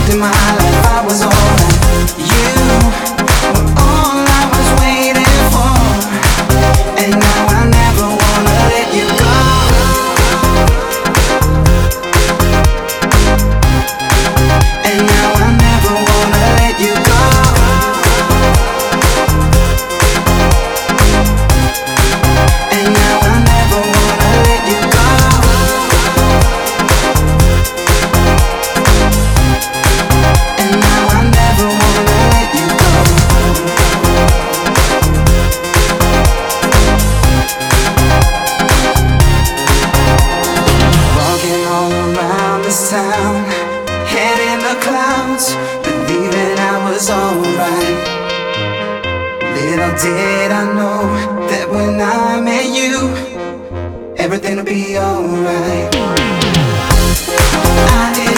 in my life I was alright. You were all I was waiting for, and now I never wanna let you go. And now I never wanna let you go. And now I never wanna let you go. And now I never wanna let you go. Walking all around this town, head in the clouds, believing I was alright. Little did I know that when I met you, everything would be alright. I